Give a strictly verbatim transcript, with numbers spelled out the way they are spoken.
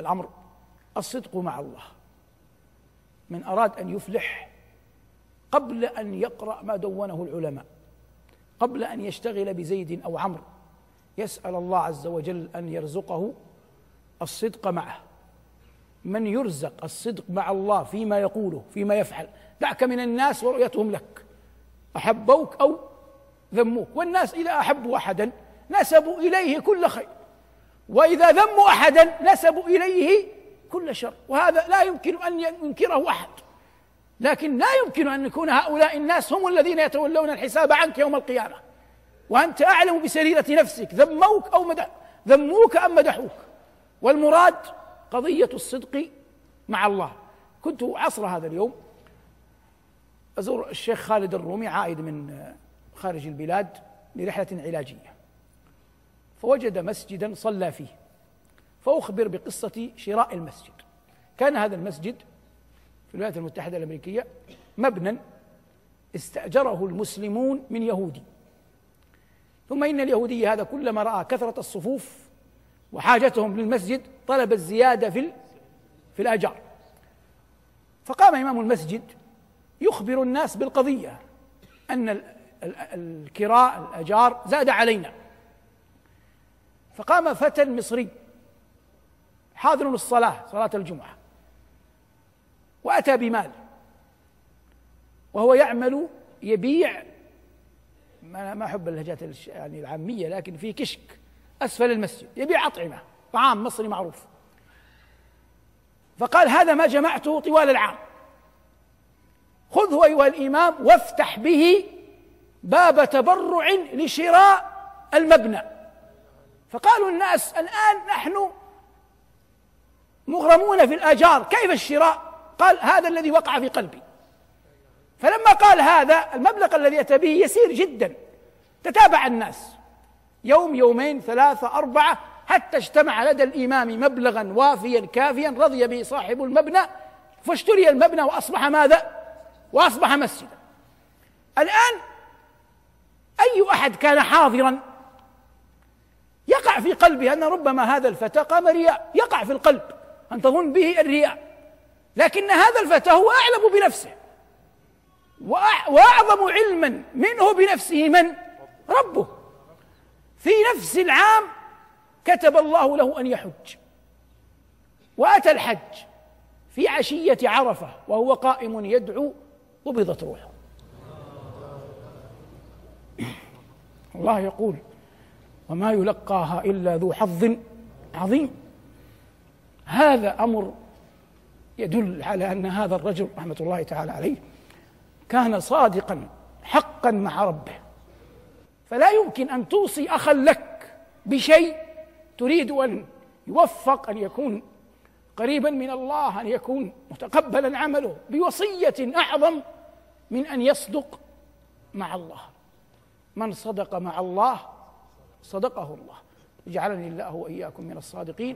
الأمر الصدق مع الله. من أراد أن يفلح قبل أن يقرأ ما دونه العلماء، قبل أن يشتغل بزيد أو عمرو، يسأل الله عز وجل أن يرزقه الصدق معه. من يرزق الصدق مع الله فيما يقوله فيما يفعل، دعك من الناس ورؤيتهم لك، أحبوك أو ذموك، والناس إذا أحبوا أحدا نسبوا إليه كل خير، وإذا ذموا أحدا نسبوا إليه كل شر، وهذا لا يمكن أن ينكره أحد. لكن لا يمكن أن يكون هؤلاء الناس هم الذين يتولون الحساب عنك يوم القيامة وأنت أعلم بسريرة نفسك، ذموك أو مدح ذموك أم مدحوك. والمراد قضية الصدق مع الله. كنت عصر هذا اليوم أزور الشيخ خالد الرومي عائد من خارج البلاد لرحلة علاجية، فوجد مسجدا صلى فيه، فأخبر بقصة شراء المسجد. كان هذا المسجد في الولايات المتحدة الأمريكية مبنى استأجره المسلمون من يهودي، ثم إن اليهودي هذا كلما رأى كثرة الصفوف وحاجتهم للمسجد طلب الزيادة في في الآجار. فقام إمام المسجد يخبر الناس بالقضية أن الكراء الآجار زاد علينا. فقام فتى مصري حاضر الصلاة صلاة الجمعة وأتى بمال، وهو يعمل يبيع، ما أحب اللهجات يعني العامية، لكن في كشك أسفل المسجد يبيع أطعمة، طعام مصري معروف. فقال هذا ما جمعته طوال العام، خذه أيها الإمام وافتح به باب تبرع لشراء المبنى. فقالوا الناس الآن نحن مغرمون في الآجار، كيف الشراء؟ قال هذا الذي وقع في قلبي. فلما قال هذا المبلغ الذي أتى به يسير جدا، تتابع الناس يوم يومين ثلاثة أربعة حتى اجتمع لدى الإمام مبلغا وافيا كافيا رضي به صاحب المبنى، فاشتري المبنى وأصبح ماذا؟ وأصبح مسجدا. الآن أي أحد كان حاضرا يقع في قلبه أن ربما هذا الفتى قام رياء، يقع في القلب أن تظن به الرياء، لكن هذا الفتى هو أعلم بنفسه وأعظم علما منه بنفسه من؟ ربه. في نفس العام كتب الله له أن يحج، وأتى الحج في عشية عرفة وهو قائم يدعو قبضت روحه. الله يقول وما يلقاها إلا ذو حظ عظيم. هذا أمر يدل على أن هذا الرجل رحمة الله تعالى عليه كان صادقا حقا مع ربه. فلا يمكن أن توصي أخا لك بشيء تريد أن يوفق، أن يكون قريبا من الله، أن يكون متقبلا عمله، بوصية أعظم من أن يصدق مع الله. من صدق مع الله صدقه الله. اجعلني الله وإياكم من الصادقين